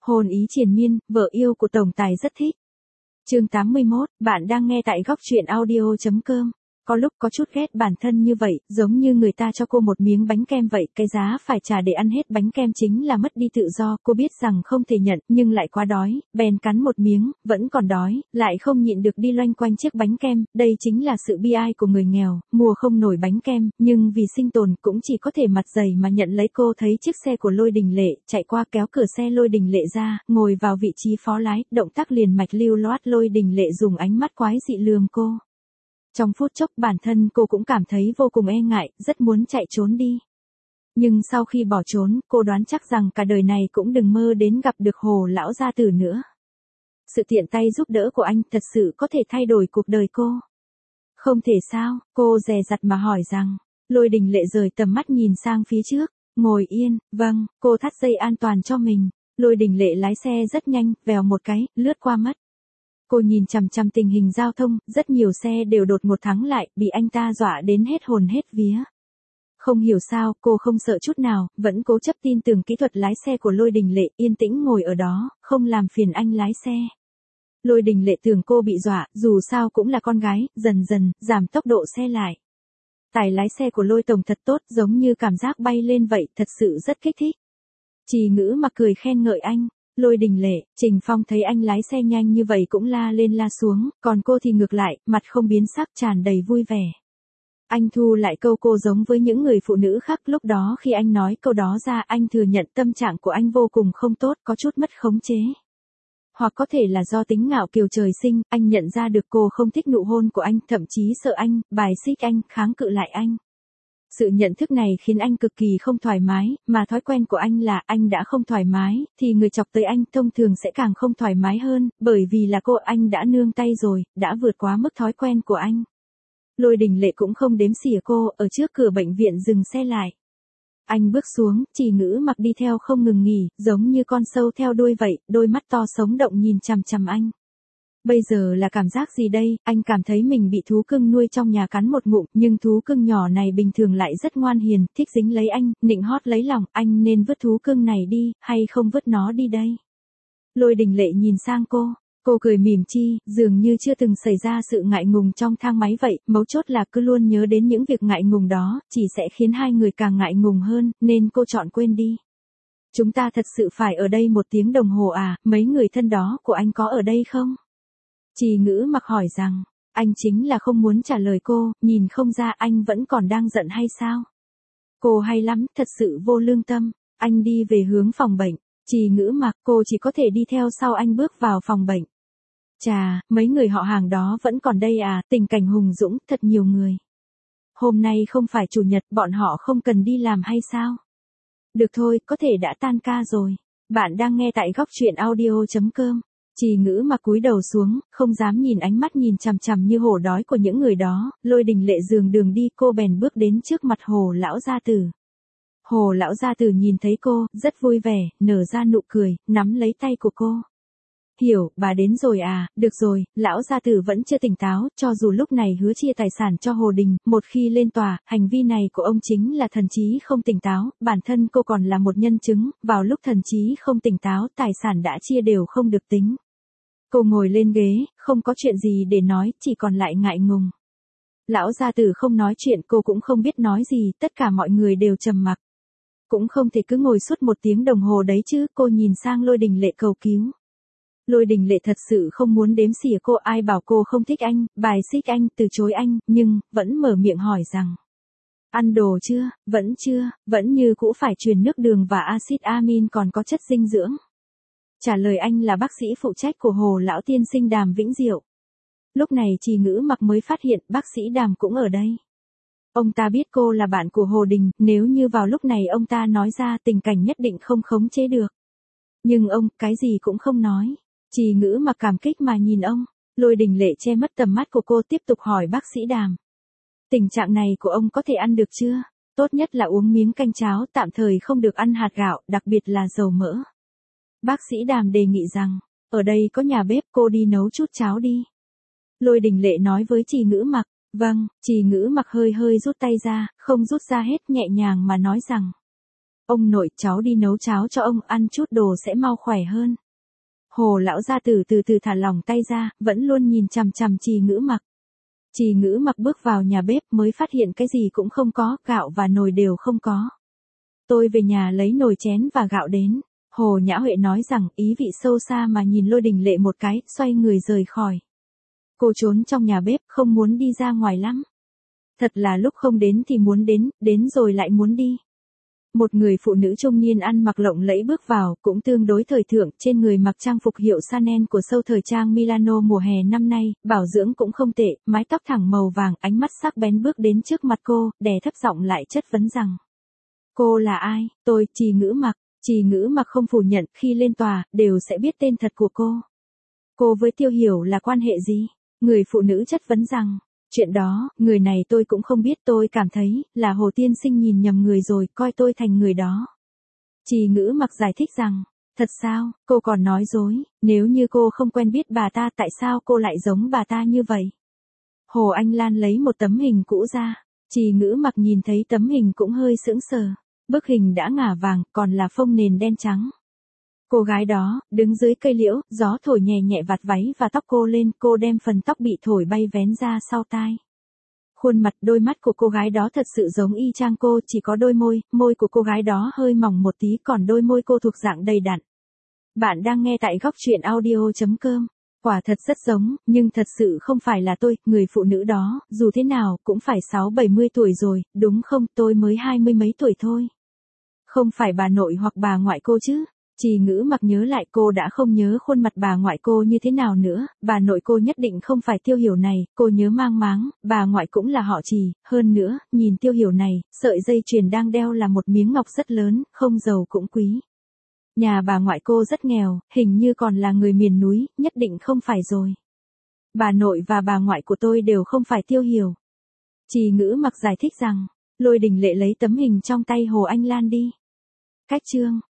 Hồn ý triền miên, vợ yêu của tổng tài rất thích. Chương 81, bạn đang nghe tại góc truyện audio.com. Có lúc có chút ghét bản thân như vậy, giống như người ta cho cô một miếng bánh kem vậy, cái giá phải trả để ăn hết bánh kem chính là mất đi tự do, cô biết rằng không thể nhận, nhưng lại quá đói, bèn cắn một miếng, vẫn còn đói, lại không nhịn được đi loanh quanh chiếc bánh kem, đây chính là sự bi ai của người nghèo, mua không nổi bánh kem, nhưng vì sinh tồn cũng chỉ có thể mặt dày mà nhận lấy. Cô thấy chiếc xe của Lôi Đình Lệ, chạy qua kéo cửa xe Lôi Đình Lệ ra, ngồi vào vị trí phó lái, động tác liền mạch lưu loát. Lôi Đình Lệ dùng ánh mắt quái dị lườm cô. Trong phút chốc bản thân cô cũng cảm thấy vô cùng e ngại, rất muốn chạy trốn đi. Nhưng sau khi bỏ trốn, cô đoán chắc rằng cả đời này cũng đừng mơ đến gặp được Hồ lão gia tử nữa. Sự tiện tay giúp đỡ của anh thật sự có thể thay đổi cuộc đời cô. Không thể sao, cô dè dặt mà hỏi rằng. Lôi Đình Lệ rời tầm mắt nhìn sang phía trước, ngồi yên, vâng, cô thắt dây an toàn cho mình. Lôi Đình Lệ lái xe rất nhanh, vèo một cái, lướt qua mất. Cô nhìn chằm chằm tình hình giao thông, rất nhiều xe đều đột ngột thắng lại, bị anh ta dọa đến hết hồn hết vía. Không hiểu sao, cô không sợ chút nào, vẫn cố chấp tin tưởng kỹ thuật lái xe của Lôi Đình Lệ, yên tĩnh ngồi ở đó, không làm phiền anh lái xe. Lôi Đình Lệ tưởng cô bị dọa, dù sao cũng là con gái, dần dần, giảm tốc độ xe lại. Tài lái xe của Lôi tổng thật tốt, giống như cảm giác bay lên vậy, thật sự rất kích thích. Trì Ngữ Mặc cười khen ngợi anh. Lôi Đình Lệ, Trình Phong thấy anh lái xe nhanh như vậy cũng la lên la xuống, còn cô thì ngược lại, mặt không biến sắc, tràn đầy vui vẻ. Anh thu lại câu cô giống với những người phụ nữ khác, lúc đó khi anh nói câu đó ra, anh thừa nhận tâm trạng của anh vô cùng không tốt, có chút mất khống chế. Hoặc có thể là do tính ngạo kiều trời sinh, anh nhận ra được cô không thích nụ hôn của anh, thậm chí sợ anh, bài xích anh, kháng cự lại anh. Sự nhận thức này khiến anh cực kỳ không thoải mái, mà thói quen của anh là anh đã không thoải mái, thì người chọc tới anh thông thường sẽ càng không thoải mái hơn, bởi vì là cô anh đã nương tay rồi, đã vượt quá mức thói quen của anh. Lôi Đình Lệ cũng không đếm xỉa cô, ở trước cửa bệnh viện dừng xe lại. Anh bước xuống, Trì Ngữ Mặc đi theo không ngừng nghỉ, giống như con sâu theo đuôi vậy, đôi mắt to sống động nhìn chằm chằm anh. Bây giờ là cảm giác gì đây, anh cảm thấy mình bị thú cưng nuôi trong nhà cắn một ngụm, nhưng thú cưng nhỏ này bình thường lại rất ngoan hiền, thích dính lấy anh, nịnh hót lấy lòng, anh nên vứt thú cưng này đi, hay không vứt nó đi đây? Lôi Đình Lệ nhìn sang cô cười mỉm chi, dường như chưa từng xảy ra sự ngại ngùng trong thang máy vậy, mấu chốt là cứ luôn nhớ đến những việc ngại ngùng đó, chỉ sẽ khiến hai người càng ngại ngùng hơn, nên cô chọn quên đi. Chúng ta thật sự phải ở đây 1 tiếng đồng hồ à, mấy người thân đó của anh có ở đây không? Trì Ngữ Mặc hỏi rằng, anh chính là không muốn trả lời cô, nhìn không ra anh vẫn còn đang giận hay sao? Cô hay lắm, thật sự vô lương tâm. Anh đi về hướng phòng bệnh. Trì Ngữ Mặc, cô chỉ có thể đi theo sau anh bước vào phòng bệnh. Chà, mấy người họ hàng đó vẫn còn đây à, tình cảnh hùng dũng, thật nhiều người. Hôm nay không phải chủ nhật, bọn họ không cần đi làm hay sao? Được thôi, có thể đã tan ca rồi. Bạn đang nghe tại góc truyện audio.com. Trì Ngữ Mặc cúi đầu xuống, không dám nhìn ánh mắt nhìn chằm chằm như hổ đói của những người đó. Lôi Đình Lệ dường đường đi, cô bèn bước đến trước mặt Hồ lão gia tử. Hồ lão gia tử nhìn thấy cô, rất vui vẻ, nở ra nụ cười, nắm lấy tay của cô. Hiểu, bà đến rồi à, được rồi, lão gia tử vẫn chưa tỉnh táo, cho dù lúc này hứa chia tài sản cho Hồ Đình, một khi lên tòa, hành vi này của ông chính là thần trí không tỉnh táo, bản thân cô còn là một nhân chứng, vào lúc thần trí không tỉnh táo, tài sản đã chia đều không được tính. Cô ngồi lên ghế, không có chuyện gì để nói, chỉ còn lại ngại ngùng. Lão gia tử không nói chuyện, cô cũng không biết nói gì, tất cả mọi người đều trầm mặc. Cũng không thể cứ ngồi suốt 1 tiếng đồng hồ đấy chứ, cô nhìn sang Lôi Đình Lệ cầu cứu. Lôi Đình Lệ thật sự không muốn đếm xỉa cô, ai bảo cô không thích anh, bài xích anh, từ chối anh, nhưng, vẫn mở miệng hỏi rằng. Ăn đồ chưa, vẫn như cũ phải truyền nước đường và axit amin còn có chất dinh dưỡng. Trả lời anh là bác sĩ phụ trách của Hồ lão tiên sinh Đàm Vĩnh Diệu. Lúc này Trì Ngữ Mặc mới phát hiện bác sĩ Đàm cũng ở đây. Ông ta biết cô là bạn của Hồ Đình, nếu như vào lúc này ông ta nói ra tình cảnh nhất định không khống chế được. Nhưng ông, cái gì cũng không nói. Trì Ngữ Mặc cảm kích mà nhìn ông. Lôi Đình Lệ che mất tầm mắt của cô, tiếp tục hỏi bác sĩ Đàm. Tình trạng này của ông có thể ăn được chưa? Tốt nhất là uống miếng canh cháo, tạm thời không được ăn hạt gạo, đặc biệt là dầu mỡ. Bác sĩ Đàm đề nghị rằng, ở đây có nhà bếp, cô đi nấu chút cháo đi. Lôi Đình Lệ nói với Trì Ngữ Mặc, vâng, Trì Ngữ Mặc hơi rút tay ra, không rút ra hết, nhẹ nhàng mà nói rằng. Ông nội, cháu đi nấu cháo cho ông ăn chút đồ sẽ mau khỏe hơn. Hồ lão gia tử từ từ thả lỏng tay ra, vẫn luôn nhìn chằm chằm Trì Ngữ Mặc. Trì Ngữ Mặc bước vào nhà bếp mới phát hiện cái gì cũng không có, gạo và nồi đều không có. Tôi về nhà lấy nồi chén và gạo đến. Hồ Nhã Huệ nói rằng, ý vị sâu xa mà nhìn Lôi Đình Lệ một cái, xoay người rời khỏi. Cô trốn trong nhà bếp, không muốn đi ra ngoài lắm. Thật là lúc không đến thì muốn đến rồi lại muốn đi. Một người phụ nữ trung niên ăn mặc lộng lẫy bước vào, cũng tương đối thời thượng, trên người mặc trang phục hiệu Chanel của show thời trang Milano mùa hè năm nay, bảo dưỡng cũng không tệ, mái tóc thẳng màu vàng, ánh mắt sắc bén bước đến trước mặt cô, đè thấp giọng lại chất vấn rằng. Cô là ai? Tôi, Trì Ngữ Mặc. Trì Ngữ Mặc không phủ nhận, khi lên tòa, đều sẽ biết tên thật của cô. Cô với Tiêu Hiểu là quan hệ gì? Người phụ nữ chất vấn rằng. Chuyện đó, người này tôi cũng không biết, tôi cảm thấy, là Hồ tiên sinh nhìn nhầm người rồi, coi tôi thành người đó. Trì Ngữ Mặc giải thích rằng, thật sao, cô còn nói dối, nếu như cô không quen biết bà ta tại sao cô lại giống bà ta như vậy? Hồ Anh Lan lấy một tấm hình cũ ra, Trì Ngữ Mặc nhìn thấy tấm hình cũng hơi sững sờ, bức hình đã ngả vàng, còn là phông nền đen trắng. Cô gái đó, đứng dưới cây liễu, gió thổi nhẹ nhẹ vạt váy và tóc cô lên, cô đem phần tóc bị thổi bay vén ra sau tai. Khuôn mặt, đôi mắt của cô gái đó thật sự giống y chang cô, chỉ có đôi môi của cô gái đó hơi mỏng một tí, còn đôi môi cô thuộc dạng đầy đặn. Bạn đang nghe tại góc truyện audio.com. Quả thật rất giống, nhưng thật sự không phải là tôi, người phụ nữ đó, dù thế nào, cũng phải 60-70 tuổi rồi, đúng không, tôi mới 20 mấy tuổi thôi. Không phải bà nội hoặc bà ngoại cô chứ? Trì Ngữ Mặc nhớ lại, cô đã không nhớ khuôn mặt bà ngoại cô như thế nào nữa, bà nội cô nhất định không phải Tiêu Hiểu này, cô nhớ mang máng, bà ngoại cũng là họ Trì, hơn nữa, nhìn Tiêu Hiểu này, sợi dây chuyền đang đeo là một miếng ngọc rất lớn, không giàu cũng quý. Nhà bà ngoại cô rất nghèo, hình như còn là người miền núi, nhất định không phải rồi. Bà nội và bà ngoại của tôi đều không phải Tiêu Hiểu. Trì Ngữ Mặc giải thích rằng, Lôi Đình Lệ lấy tấm hình trong tay Hồ Anh Lan đi. Cách chương